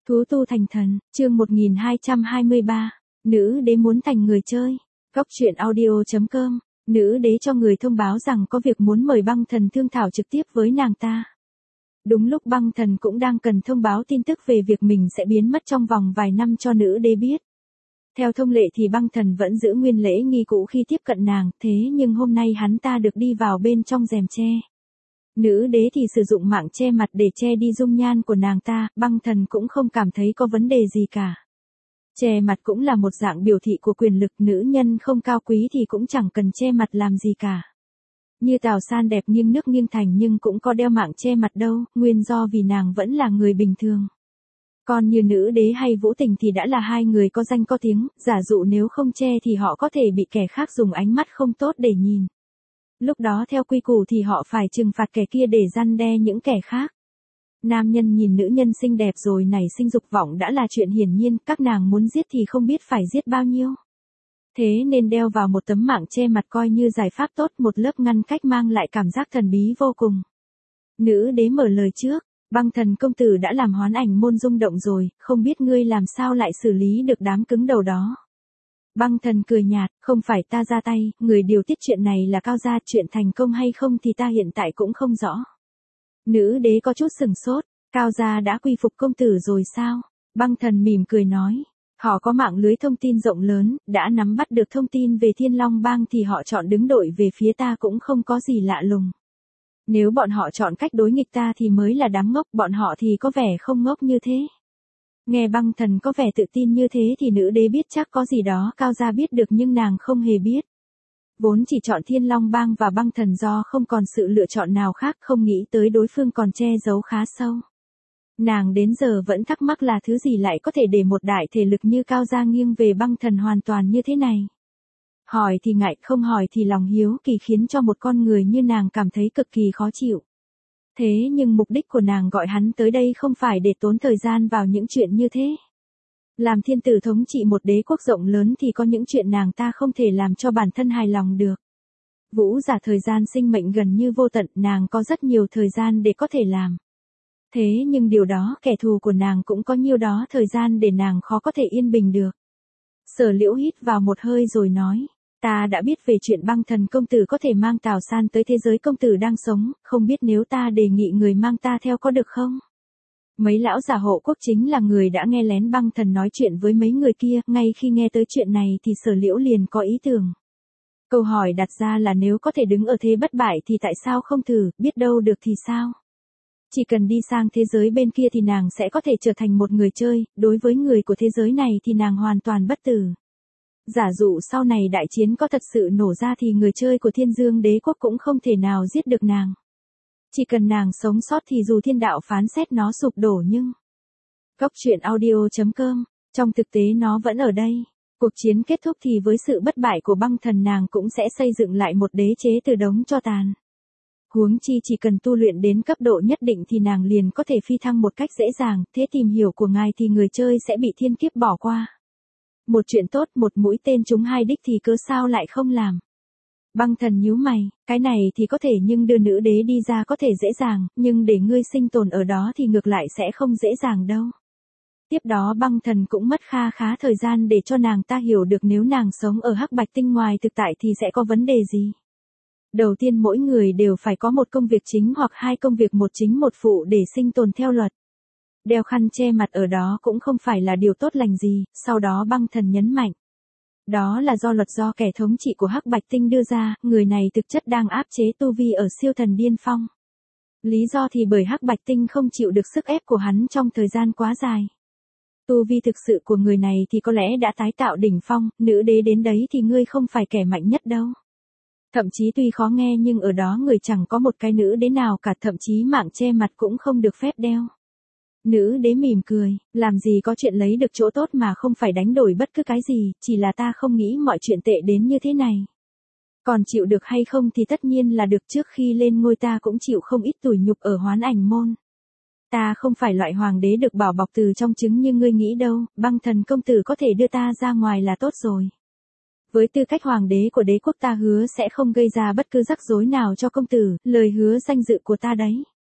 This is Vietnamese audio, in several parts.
Thú tu thành thần, chương 1223, nữ đế muốn thành người chơi. Góc truyện audio.com, nữ đế cho người thông báo rằng có việc muốn mời băng thần thương thảo trực tiếp với nàng ta. Đúng lúc băng thần cũng đang cần thông báo tin tức về việc mình sẽ biến mất trong vòng vài năm cho nữ đế biết. Theo thông lệ thì băng thần vẫn giữ nguyên lễ nghi cũ khi tiếp cận nàng, thế nhưng hôm nay hắn ta được đi vào bên trong rèm che. Nữ đế thì sử dụng mạng che mặt để che đi dung nhan của nàng ta, băng thần cũng không cảm thấy có vấn đề gì cả. Che mặt cũng là một dạng biểu thị của quyền lực, nữ nhân không cao quý thì cũng chẳng cần che mặt làm gì cả. Như Tào San đẹp nghiêng nước nghiêng thành nhưng cũng có đeo mạng che mặt đâu, nguyên do vì nàng vẫn là người bình thường. Còn như nữ đế hay Vũ Tình thì đã là hai người có danh có tiếng, giả dụ nếu không che thì họ có thể bị kẻ khác dùng ánh mắt không tốt để nhìn. Lúc đó theo quy củ thì họ phải trừng phạt kẻ kia để răn đe những kẻ khác. Nam nhân nhìn nữ nhân xinh đẹp rồi nảy sinh dục vọng đã là chuyện hiển nhiên, các nàng muốn giết thì không biết phải giết bao nhiêu. Thế nên đeo vào một tấm mạng che mặt coi như giải pháp tốt, một lớp ngăn cách mang lại cảm giác thần bí vô cùng. Nữ đế mở lời trước, băng thần công tử đã làm Hoán Ảnh môn rung động rồi, không biết ngươi làm sao lại xử lý được đám cứng đầu đó. Băng thần cười nhạt, không phải ta ra tay, người điều tiết chuyện này là Cao gia, chuyện thành công hay không thì ta hiện tại cũng không rõ. Nữ đế có chút sừng sốt, Cao gia đã quy phục công tử rồi sao? Băng thần mỉm cười nói, họ có mạng lưới thông tin rộng lớn, đã nắm bắt được thông tin về Thiên Long Bang thì họ chọn đứng đội về phía ta cũng không có gì lạ lùng. Nếu bọn họ chọn cách đối nghịch ta thì mới là đám ngốc, bọn họ thì có vẻ không ngốc như thế. Nghe băng thần có vẻ tự tin như thế thì nữ đế biết chắc có gì đó Cao gia biết được nhưng nàng không hề biết. Vốn chỉ chọn Thiên Long Bang và băng thần do không còn sự lựa chọn nào khác, không nghĩ tới đối phương còn che giấu khá sâu. Nàng đến giờ vẫn thắc mắc là thứ gì lại có thể để một đại thể lực như Cao gia nghiêng về băng thần hoàn toàn như thế này. Hỏi thì ngại, không hỏi thì lòng hiếu kỳ khiến cho một con người như nàng cảm thấy cực kỳ khó chịu. Thế nhưng mục đích của nàng gọi hắn tới đây không phải để tốn thời gian vào những chuyện như thế. Làm thiên tử thống trị một đế quốc rộng lớn thì có những chuyện nàng ta không thể làm cho bản thân hài lòng được. Vũ giả thời gian sinh mệnh gần như vô tận, nàng có rất nhiều thời gian để có thể làm. Thế nhưng điều đó kẻ thù của nàng cũng có nhiêu đó thời gian để nàng khó có thể yên bình được. Sở Liễu hít vào một hơi rồi nói, ta đã biết về chuyện băng thần công tử có thể mang Tào San tới thế giới công tử đang sống, không biết nếu ta đề nghị người mang ta theo có được không? Mấy lão giả hộ quốc chính là người đã nghe lén băng thần nói chuyện với mấy người kia, ngay khi nghe tới chuyện này thì Sở Liễu liền có ý tưởng. Câu hỏi đặt ra là nếu có thể đứng ở thế bất bại thì tại sao không thử, biết đâu được thì sao? Chỉ cần đi sang thế giới bên kia thì nàng sẽ có thể trở thành một người chơi, đối với người của thế giới này thì nàng hoàn toàn bất tử. Giả dụ sau này đại chiến có thật sự nổ ra thì người chơi của Thiên Dương đế quốc cũng không thể nào giết được nàng. Chỉ cần nàng sống sót thì dù thiên đạo phán xét nó sụp đổ nhưng... Góc truyện audio.com, trong thực tế nó vẫn ở đây. Cuộc chiến kết thúc thì với sự bất bại của băng thần nàng cũng sẽ xây dựng lại một đế chế từ đống tro tàn. Huống chi chỉ cần tu luyện đến cấp độ nhất định thì nàng liền có thể phi thăng một cách dễ dàng, thế tìm hiểu của ngài thì người chơi sẽ bị thiên kiếp bỏ qua. Một chuyện tốt, một mũi tên trúng hai đích thì cớ sao lại không làm. Băng thần nhíu mày, cái này thì có thể nhưng đưa nữ đế đi ra có thể dễ dàng, nhưng để ngươi sinh tồn ở đó thì ngược lại sẽ không dễ dàng đâu. Tiếp đó băng thần cũng mất khá thời gian để cho nàng ta hiểu được nếu nàng sống ở Hắc Bạch Tinh ngoài thực tại thì sẽ có vấn đề gì. Đầu tiên mỗi người đều phải có một công việc chính hoặc hai công việc một chính một phụ để sinh tồn theo luật. Đeo khăn che mặt ở đó cũng không phải là điều tốt lành gì, sau đó băng thần nhấn mạnh. Đó là do luật do kẻ thống trị của Hắc Bạch Tinh đưa ra, người này thực chất đang áp chế tu vi ở siêu thần điên phong. Lý do thì bởi Hắc Bạch Tinh không chịu được sức ép của hắn trong thời gian quá dài. Tu vi thực sự của người này thì có lẽ đã tái tạo đỉnh phong, nữ đế đến đấy thì ngươi không phải kẻ mạnh nhất đâu. Thậm chí tuy khó nghe nhưng ở đó người chẳng có một cái nữ đế nào cả, thậm chí mạng che mặt cũng không được phép đeo. Nữ đế mỉm cười, làm gì có chuyện lấy được chỗ tốt mà không phải đánh đổi bất cứ cái gì, chỉ là ta không nghĩ mọi chuyện tệ đến như thế này. Còn chịu được hay không thì tất nhiên là được, trước khi lên ngôi ta cũng chịu không ít tủi nhục ở Hoán Ảnh môn. Ta không phải loại hoàng đế được bảo bọc từ trong trứng như ngươi nghĩ đâu, băng thần công tử có thể đưa ta ra ngoài là tốt rồi. Với tư cách hoàng đế của đế quốc ta hứa sẽ không gây ra bất cứ rắc rối nào cho công tử, lời hứa danh dự của ta đấy.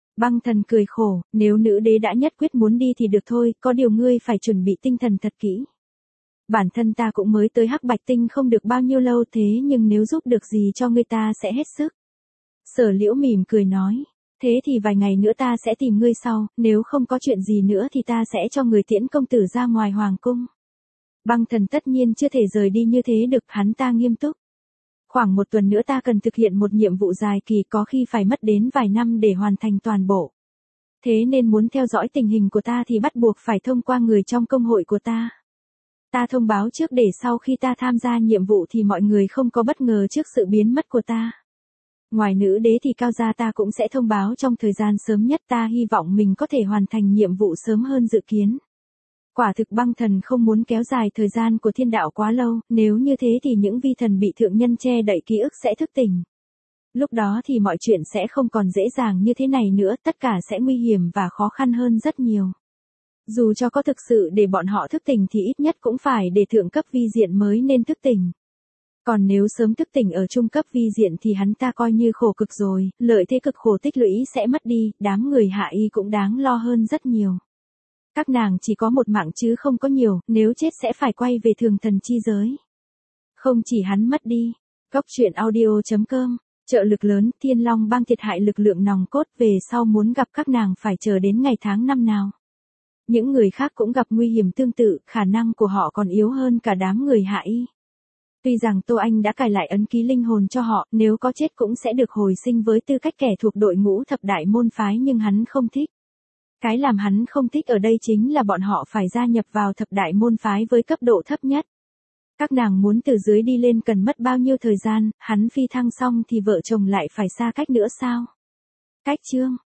Băng thần cười khổ, nếu nữ đế đã nhất quyết muốn đi thì được thôi, có điều ngươi phải chuẩn bị tinh thần thật kỹ. Bản thân ta cũng mới tới Hắc Bạch Tinh không được bao nhiêu lâu thế nhưng nếu giúp được gì cho ngươi ta sẽ hết sức. Sở Liễu mỉm cười nói, thế thì vài ngày nữa ta sẽ tìm ngươi sau, nếu không có chuyện gì nữa thì ta sẽ cho người tiễn công tử ra ngoài hoàng cung. Băng thần tất nhiên chưa thể rời đi như thế được, hắn ta nghiêm túc. Khoảng 1 tuần nữa ta cần thực hiện một nhiệm vụ dài kỳ, có khi phải mất đến vài năm để hoàn thành toàn bộ. Thế nên muốn theo dõi tình hình của ta thì bắt buộc phải thông qua người trong công hội của ta. Ta thông báo trước để sau khi ta tham gia nhiệm vụ thì mọi người không có bất ngờ trước sự biến mất của ta. Ngoài nữ đế thì cao gia ta cũng sẽ thông báo trong thời gian sớm nhất, ta hy vọng mình có thể hoàn thành nhiệm vụ sớm hơn dự kiến. Quả thực băng thần không muốn kéo dài thời gian của thiên đạo quá lâu, nếu như thế thì những vi thần bị thượng nhân che đậy ký ức sẽ thức tỉnh. Lúc đó thì mọi chuyện sẽ không còn dễ dàng như thế này nữa, tất cả sẽ nguy hiểm và khó khăn hơn rất nhiều. Dù cho có thực sự để bọn họ thức tỉnh thì ít nhất cũng phải để thượng cấp vi diện mới nên thức tỉnh. Còn nếu sớm thức tỉnh ở trung cấp vi diện thì hắn ta coi như khổ cực rồi, lợi thế cực khổ tích lũy sẽ mất đi, đám người hạ y cũng đáng lo hơn rất nhiều. Các nàng chỉ có một mạng chứ không có nhiều, nếu chết sẽ phải quay về thường thần chi giới. Không chỉ hắn mất đi. Góc truyện audio.com, trợ lực lớn, Thiên Long bang thiệt hại lực lượng nòng cốt, về sau muốn gặp các nàng phải chờ đến ngày tháng năm nào. Những người khác cũng gặp nguy hiểm tương tự, khả năng của họ còn yếu hơn cả đám người hạ y. Tuy rằng Tô Anh đã cài lại ấn ký linh hồn cho họ, nếu có chết cũng sẽ được hồi sinh với tư cách kẻ thuộc đội ngũ thập đại môn phái, nhưng hắn không thích. Cái làm hắn không thích ở đây chính là bọn họ phải gia nhập vào thập đại môn phái với cấp độ thấp nhất. Các nàng muốn từ dưới đi lên cần mất bao nhiêu thời gian, hắn phi thăng xong thì vợ chồng lại phải xa cách nữa sao? Cách chương